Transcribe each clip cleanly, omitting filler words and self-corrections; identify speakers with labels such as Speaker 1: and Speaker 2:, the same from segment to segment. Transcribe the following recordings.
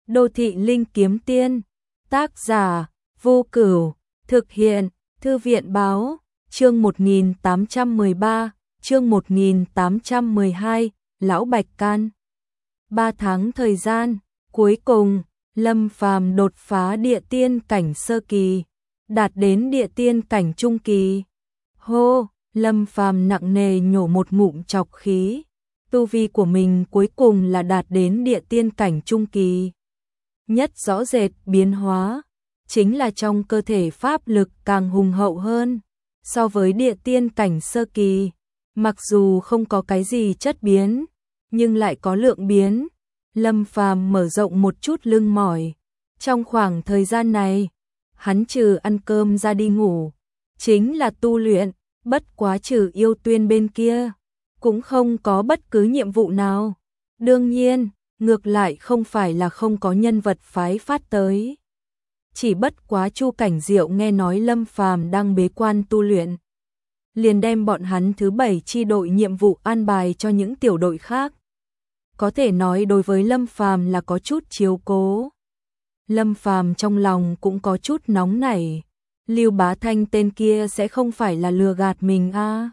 Speaker 1: Đô thị linh kiếm tiên, tác giả, Vô Cửu, thực hiện, Thư viện báo, chương 1813, chương 1812, Lão Bạch Can. 3 tháng thời gian, cuối cùng, Lâm Phàm đột phá địa tiên cảnh sơ kỳ, đạt đến địa tiên cảnh trung kỳ. Hô, Lâm Phàm nặng nề nhổ một ngụm trọc khí, tu vi của mình cuối cùng là đạt đến địa tiên cảnh trung kỳ. Nhất rõ rệt biến hóa, chính là trong cơ thể pháp lực càng hùng hậu hơn, so với địa tiên cảnh sơ kỳ, mặc dù không có cái gì chất biến, nhưng lại có lượng biến. Lâm Phàm mở rộng một chút lưng mỏi, trong khoảng thời gian này, hắn trừ ăn cơm ra đi ngủ, chính là tu luyện, bất quá trừ Yêu Tuyên bên kia, cũng không có bất cứ nhiệm vụ nào. Đương nhiên, ngược lại không phải là không có nhân vật phái phát tới. Chỉ bất quá Chu Cảnh Diệu nghe nói Lâm Phàm đang bế quan tu luyện, liền đem bọn hắn thứ 7 chi đội nhiệm vụ an bài cho những tiểu đội khác. Có thể nói đối với Lâm Phàm là có chút chiếu cố. Lâm Phàm trong lòng cũng có chút nóng nảy, Lưu Bá Thanh tên kia sẽ không phải là lừa gạt mình a?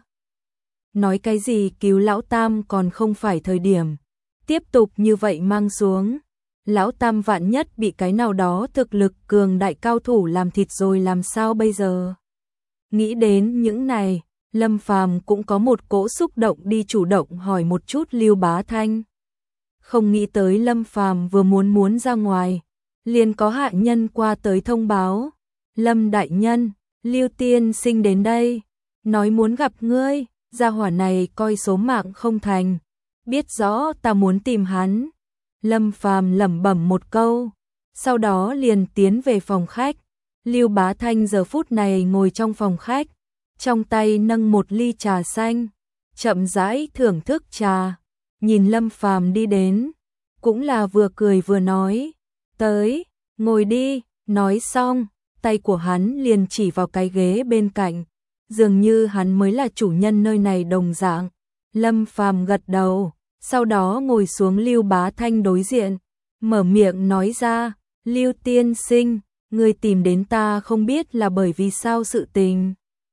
Speaker 1: Nói cái gì cứu lão Tam còn không phải thời điểm. Tiếp tục như vậy mang xuống, lão Tam vạn nhất bị cái nào đó thực lực cường đại cao thủ làm thịt rồi làm sao bây giờ? Nghĩ đến những này, Lâm Phàm cũng có một cỗ xúc động đi chủ động hỏi một chút Lưu Bá Thanh. Không nghĩ tới Lâm Phàm vừa muốn ra ngoài, liền có hạ nhân qua tới thông báo, Lâm đại nhân, Lưu tiên sinh đến đây, nói muốn gặp ngươi. Gia hỏa này coi số mạng không thành, biết rõ ta muốn tìm hắn. Lâm Phàm lẩm bẩm một câu, sau đó liền tiến về phòng khách. Lưu Bá Thanh giờ phút này ngồi trong phòng khách, trong tay nâng một ly trà xanh, chậm rãi thưởng thức trà, nhìn Lâm Phàm đi đến, cũng là vừa cười vừa nói, tới, ngồi đi. Nói xong, tay của hắn liền chỉ vào cái ghế bên cạnh, dường như hắn mới là chủ nhân nơi này đồng dạng. Lâm Phàm gật đầu, sau đó ngồi xuống Lưu Bá Thanh đối diện, mở miệng nói ra, Lưu tiên sinh, người tìm đến ta không biết là bởi vì sao sự tình.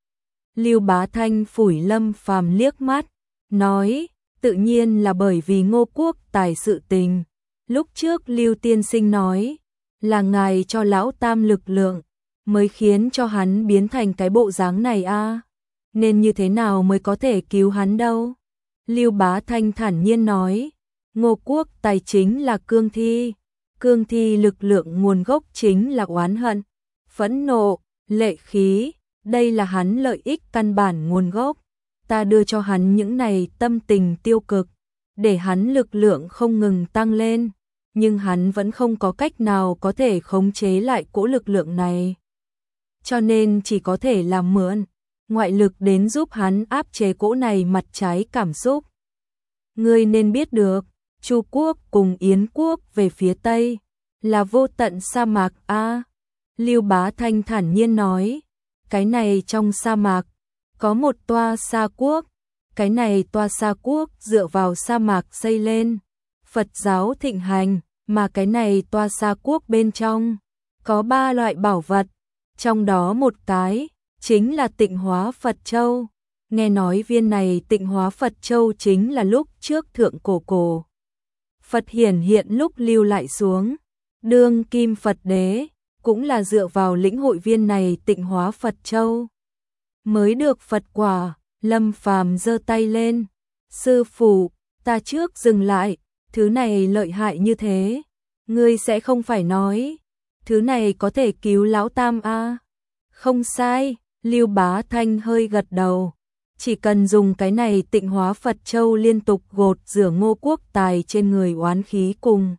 Speaker 1: Lưu Bá Thanh phủi Lâm Phàm liếc mắt, nói, tự nhiên là bởi vì Ngô Quốc Tài sự tình. Lúc trước Lưu tiên sinh nói, là ngài cho lão Tam lực lượng, mới khiến cho hắn biến thành cái bộ dáng này a. Nên như thế nào mới có thể cứu hắn đâu? Lưu Bá Thanh thản nhiên nói, Ngô Quốc Tài chính là cương thi. Cương thi lực lượng nguồn gốc chính là oán hận, phẫn nộ, lệ khí, đây là hắn lợi ích căn bản nguồn gốc. Ta đưa cho hắn những này tâm tình tiêu cực, để hắn lực lượng không ngừng tăng lên, nhưng hắn vẫn không có cách nào có thể khống chế lại cỗ lực lượng này. Cho nên chỉ có thể làm mượn ngoại lực đến giúp hắn áp chế cỗ này mặt trái cảm xúc. Ngươi nên biết được, Chu Quốc cùng Yến Quốc về phía Tây là vô tận sa mạc a. Lưu Bá Thanh thản nhiên nói, cái này trong sa mạc có một tòa sa quốc, cái này tòa sa quốc dựa vào sa mạc xây lên, Phật giáo thịnh hành, mà cái này tòa sa quốc bên trong có 3 loại bảo vật, trong đó một cái chính là Tịnh Hóa Phật Châu. Nghe nói viên này Tịnh Hóa Phật Châu chính là lúc trước thượng cổ Phật hiển hiện lúc lưu lại xuống, đương kim Phật đế cũng là dựa vào lĩnh hội viên này Tịnh Hóa Phật Châu mới được Phật quả. Lâm Phàm giơ tay lên, sư phụ, ta trước dừng lại, thứ này lợi hại như thế, ngươi sẽ không phải nói thứ này có thể cứu lão Tam a? Không sai. Lưu Bá Thanh hơi gật đầu, chỉ cần dùng cái này Tịnh Hóa Phật Châu liên tục gột rửa Ngô Quốc Tài trên người oán khí cùng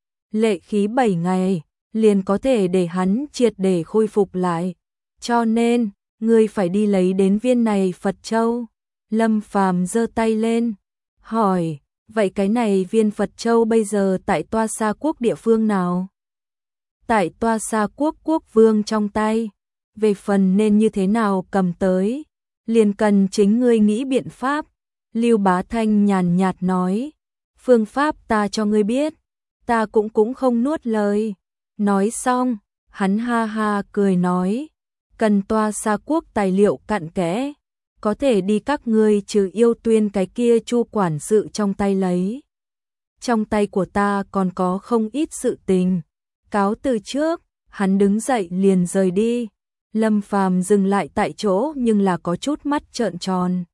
Speaker 1: lệ khí 7 ngày, liền có thể để hắn triệt để khôi phục lại. Cho nên, ngươi phải đi lấy đến viên này Phật Châu. Lâm Phàm giơ tay lên, hỏi, vậy cái này viên Phật Châu bây giờ tại Toa Sa Quốc địa phương nào? Tại Toa Sa Quốc quốc vương trong tay. Về phần nên như thế nào cầm tới, liền cần chính ngươi nghĩ biện pháp. Lưu Bá Thanh nhàn nhạt nói, phương pháp ta cho ngươi biết, ta cũng không nuốt lời. Nói xong, hắn ha ha cười nói, cần Toa Xa Quốc tài liệu cặn kẽ, có thể đi các ngươi trừ Yêu Tuyên cái kia Chu quản sự trong tay lấy. Trong tay của ta còn có không ít sự tình. Cáo từ trước, hắn đứng dậy liền rời đi. Lâm Phàm dừng lại tại chỗ nhưng là có chút mắt trợn tròn.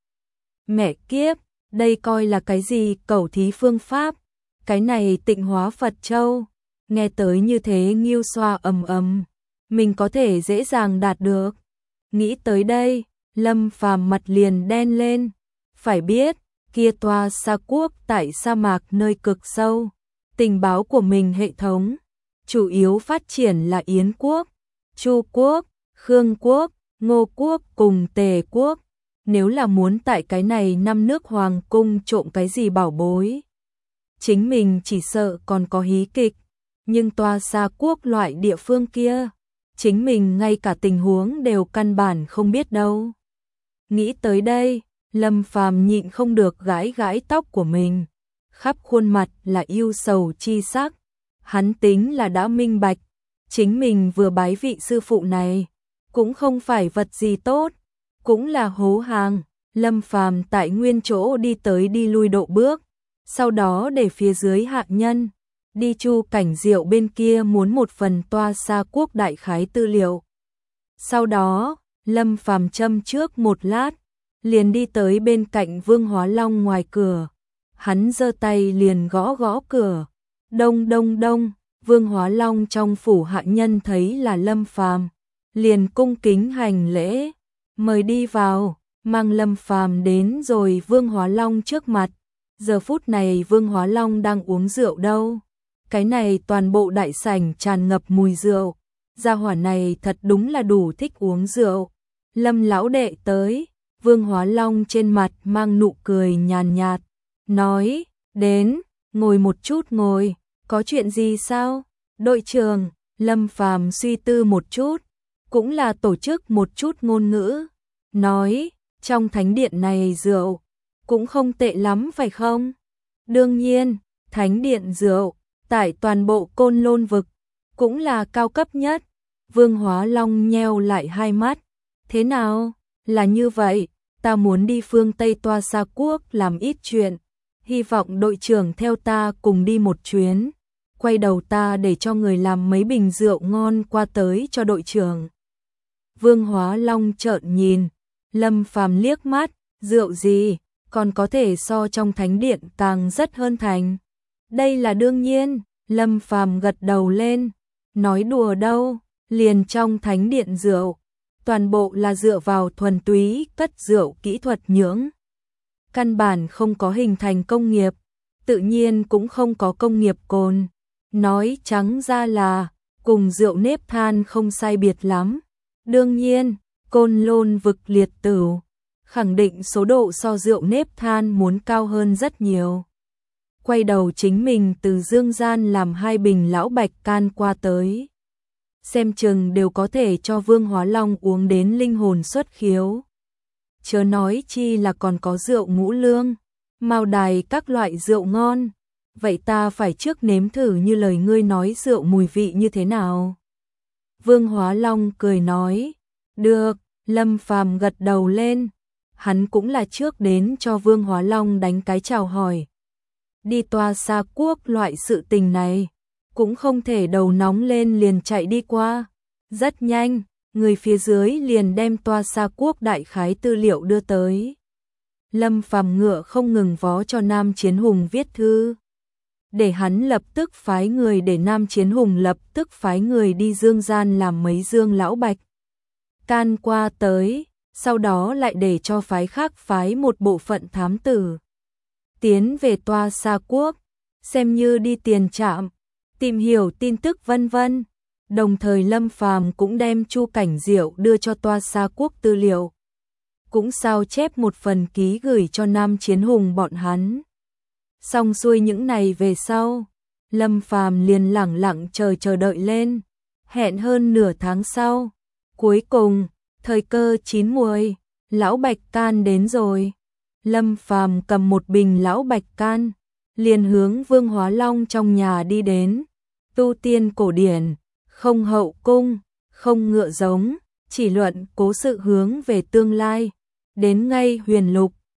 Speaker 1: Mẹ kiếp, đây coi là cái gì cẩu thí phương pháp? Cái này Tịnh Hóa Phật Châu, nghe tới như thế nghiêu xoa ầm ầm, mình có thể dễ dàng đạt được. Nghĩ tới đây, Lâm Phàm mặt liền đen lên. Phải biết, kia Toa Xa Quốc tại sa mạc nơi cực sâu, tình báo của mình hệ thống chủ yếu phát triển là Yến Quốc, Chu Quốc, Khương Quốc, Ngô Quốc cùng Tề Quốc. Nếu là muốn tại cái này 5 nước hoàng cung trộm cái gì bảo bối, chính mình chỉ sợ còn có hí kịch. Nhưng Toa Xa Quốc loại địa phương kia, chính mình ngay cả tình huống đều căn bản không biết đâu. Nghĩ tới đây, Lâm Phàm nhịn không được gãi gãi tóc của mình, khắp khuôn mặt là ưu sầu chi sắc. Hắn tính là đã minh bạch, chính mình vừa bái vị sư phụ này, cũng không phải vật gì tốt, cũng là hố hàng. Lâm Phàm tại nguyên chỗ đi tới đi lui độ bước, sau đó để phía dưới hạ nhân đi Chu Cảnh Diệu bên kia muốn một phần Toa Xa Quốc đại khái tư liệu. Sau đó, Lâm Phàm châm trước một lát, liền đi tới bên cạnh Vương Hóa Long ngoài cửa. Hắn giơ tay liền gõ gõ cửa. Đông đông đông, Vương Hóa Long trong phủ hạ nhân thấy là Lâm Phàm, liền cung kính hành lễ, mời đi vào, mang Lâm Phàm đến rồi Vương Hóa Long trước mặt. Giờ phút này Vương Hóa Long đang uống rượu đâu. Cái này toàn bộ đại sảnh tràn ngập mùi rượu. Gia hỏa này thật đúng là đủ thích uống rượu. Lâm lão đệ tới, Vương Hóa Long trên mặt mang nụ cười nhàn nhạt, nói, đến, ngồi một chút ngồi, có chuyện gì sao? Đội trưởng, Lâm Phàm suy tư một chút, cũng là tổ chức một chút ngôn ngữ, nói, trong thánh điện này rượu, cũng không tệ lắm phải không? Đương nhiên, thánh điện rượu, tại toàn bộ Côn Lôn vực, cũng là cao cấp nhất. Vương Hóa Long nheo lại hai mắt, thế nào? Là như vậy, ta muốn đi phương Tây Toa Xa Quốc làm ít chuyện, hy vọng đội trưởng theo ta cùng đi một chuyến. Quay đầu ta để cho người làm mấy bình rượu ngon qua tới cho đội trưởng. Vương Hóa Long trợn nhìn, Lâm Phàm liếc mắt, rượu gì, còn có thể so trong thánh điện càng rất hơn thành. Đây là đương nhiên, Lâm Phàm gật đầu lên, nói đùa đâu, liền trong thánh điện rượu, toàn bộ là dựa vào thuần túy cất rượu kỹ thuật nhưỡng. Căn bản không có hình thành công nghiệp, tự nhiên cũng không có công nghiệp cồn. Nói trắng ra là, cùng rượu nếp than không sai biệt lắm. Đương nhiên, Côn Lôn vực liệt tửu, khẳng định số độ so rượu nếp than muốn cao hơn rất nhiều. Quay đầu chính mình từ dương gian làm 2 bình lão bạch can qua tới. Xem chừng đều có thể cho Vương Hóa Long uống đến linh hồn xuất khiếu. Chớ nói chi là còn có rượu ngũ lương, mao đài các loại rượu ngon. Vậy ta phải trước nếm thử như lời ngươi nói rượu mùi vị như thế nào? Vương Hóa Long cười nói, được. Lâm Phàm gật đầu lên, hắn cũng là trước đến cho Vương Hóa Long đánh cái chào hỏi. Đi Toa Xa Quốc loại sự tình này, cũng không thể đầu nóng lên liền chạy đi qua. Rất nhanh, người phía dưới liền đem Toa Xa Quốc đại khái tư liệu đưa tới. Lâm Phàm ngựa không ngừng vó cho Nam Chiến Hùng viết thư, để hắn lập tức phái người, để Nam Chiến Hùng lập tức phái người đi dương gian làm mấy dương lão bạch can qua tới, sau đó lại để cho phái khác phái một bộ phận thám tử tiến về Toa Xa Quốc, xem như đi tiền trạm, tìm hiểu tin tức vân vân. Đồng thời Lâm Phàm cũng đem Chu Cảnh Diệu đưa cho Toa Xa Quốc tư liệu, cũng sao chép một phần ký gửi cho Nam Chiến Hùng bọn hắn. Xong xuôi những này về sau, Lâm Phàm liền lẳng lặng chờ đợi lên, hẹn hơn nửa tháng sau, cuối cùng, thời cơ chín muồi, lão bạch can đến rồi. Lâm Phàm cầm một bình lão bạch can, liền hướng Vương Hóa Long trong nhà đi đến. Tu tiên cổ điển, không hậu cung, không ngựa giống, chỉ luận cố sự hướng về tương lai. Đến ngay Huyền Lục,